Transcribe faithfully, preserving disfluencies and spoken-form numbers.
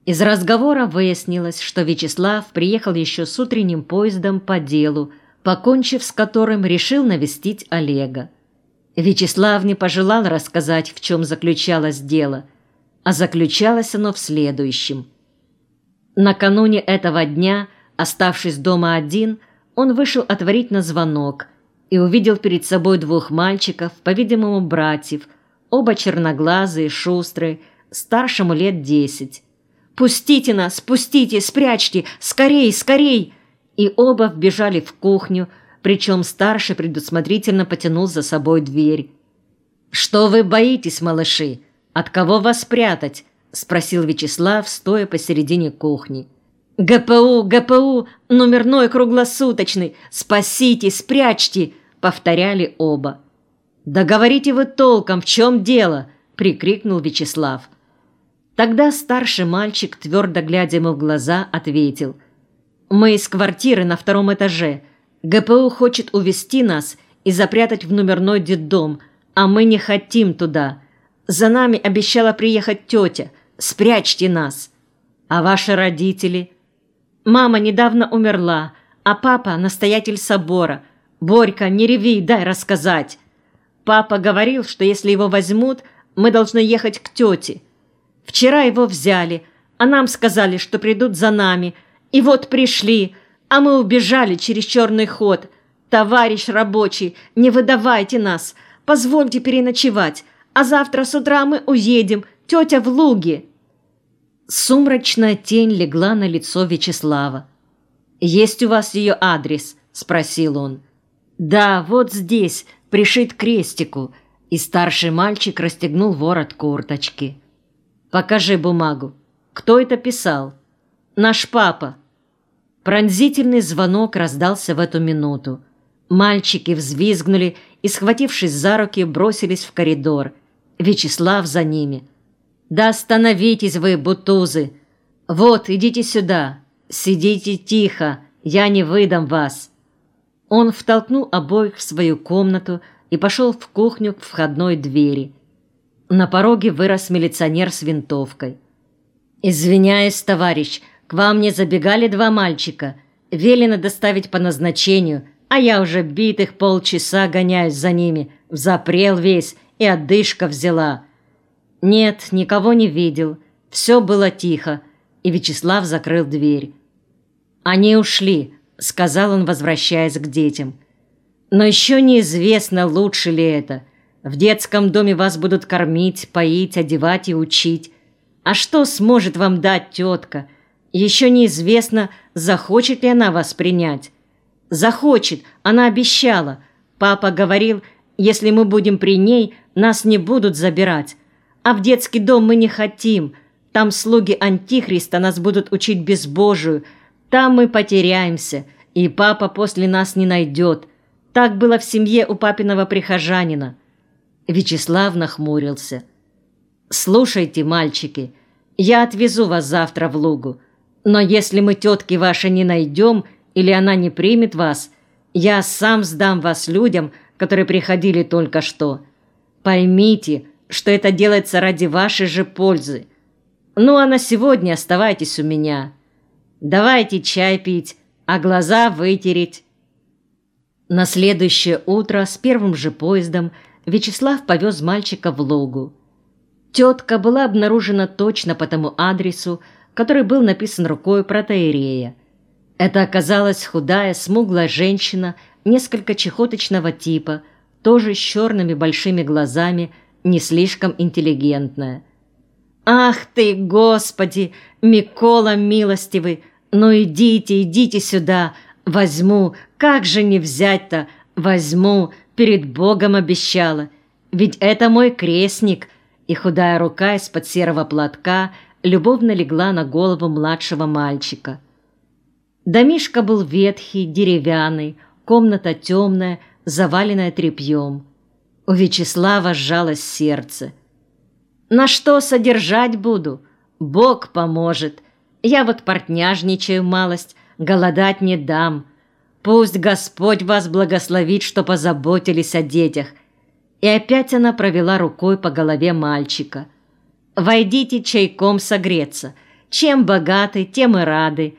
Из разговора выяснилось, что Вячеслав приехал еще с утренним поездом по делу, покончив с которым решил навестить Олега. Вячеслав не пожелал рассказать, в чем заключалось дело, а заключалось оно в следующем. Накануне этого дня, оставшись дома один, он вышел отворить на звонок и увидел перед собой двух мальчиков, по-видимому, братьев, оба черноглазые, шустрые, старшему лет десять. «Пустите нас, пустите, спрячьте! Скорей, скорей!» И оба вбежали в кухню, причем старший предусмотрительно потянул за собой дверь. «Что вы боитесь, малыши? От кого вас спрятать?» – спросил Вячеслав, стоя посередине кухни. «ГПУ, ГПУ, номерной круглосуточный! Спасите, спрячьте!» – повторяли оба. «Да говорите вы толком, в чем дело?» – прикрикнул Вячеслав. Тогда старший мальчик, твердо глядя ему в глаза, ответил: «Мы из квартиры на втором этаже. ГПУ хочет увезти нас и запрятать в номерной детдом, а мы не хотим туда. За нами обещала приехать тетя. Спрячьте нас». «А ваши родители?» «Мама недавно умерла, а папа – настоятель собора. Борька, не реви, дай рассказать. Папа говорил, что если его возьмут, мы должны ехать к тете. Вчера его взяли, а нам сказали, что придут за нами. И вот пришли, а мы убежали через черный ход. Товарищ рабочий, не выдавайте нас, позвольте переночевать, а завтра с утра мы уедем, тетя в Луге». Сумрачная тень легла на лицо Вячеслава. «Есть у вас ее адрес?» – спросил он. «Да, вот здесь, пришит к крестику». И старший мальчик расстегнул ворот курточки. «Покажи бумагу. Кто это писал?» «Наш папа». Пронзительный звонок раздался в эту минуту. Мальчики взвизгнули и, схватившись за руки, бросились в коридор. Вячеслав за ними. «Да остановитесь вы, бутузы! Вот, идите сюда! Сидите тихо, я не выдам вас!» Он втолкнул обоих в свою комнату и пошел в кухню к входной двери. На пороге вырос милиционер с винтовкой. «Извиняюсь, товарищ, к вам не забегали два мальчика? Велено доставить по назначению, а я уже битых полчаса гоняюсь за ними, взапрел весь и отдышка взяла». «Нет, никого не видел. Все было тихо», и Вячеслав закрыл дверь. «Они ушли», — сказал он, возвращаясь к детям. «Но еще неизвестно, лучше ли это. В детском доме вас будут кормить, поить, одевать и учить. А что сможет вам дать тетка? Еще неизвестно, захочет ли она вас принять. Захочет, она обещала. Папа говорил, если мы будем при ней, нас не будут забирать. А в детский дом мы не хотим. Там слуги Антихриста нас будут учить безбожию. Там мы потеряемся, и папа после нас не найдет. Так было в семье у папиного прихожанина». Вячеслав нахмурился. «Слушайте, мальчики, я отвезу вас завтра в Лугу, но если мы тетки вашей не найдем или она не примет вас, я сам сдам вас людям, которые приходили только что. Поймите, что это делается ради вашей же пользы. Ну а на сегодня оставайтесь у меня. Давайте чай пить, а глаза вытереть». На следующее утро с первым же поездом Вячеслав повез мальчика в Лугу. Тетка была обнаружена точно по тому адресу, который был написан рукой протоиерея. Это оказалась худая, смуглая женщина, несколько чехоточного типа, тоже с черными большими глазами, не слишком интеллигентная. «Ах ты, Господи, Микола милостивый! Ну идите, идите сюда! Возьму, как же не взять-то? Возьму, перед Богом обещала. Ведь это мой крестник!» И худая рука из-под серого платка любовно легла на голову младшего мальчика. Домишко был ветхий, деревянный, комната темная, заваленная тряпьем. У Вячеслава сжалось сердце. «На что содержать буду? Бог поможет. Я вот портняжничаю малость, голодать не дам. Пусть Господь вас благословит, что позаботились о детях». И опять она провела рукой по голове мальчика. «Войдите чайком согреться. Чем богаты, тем и рады.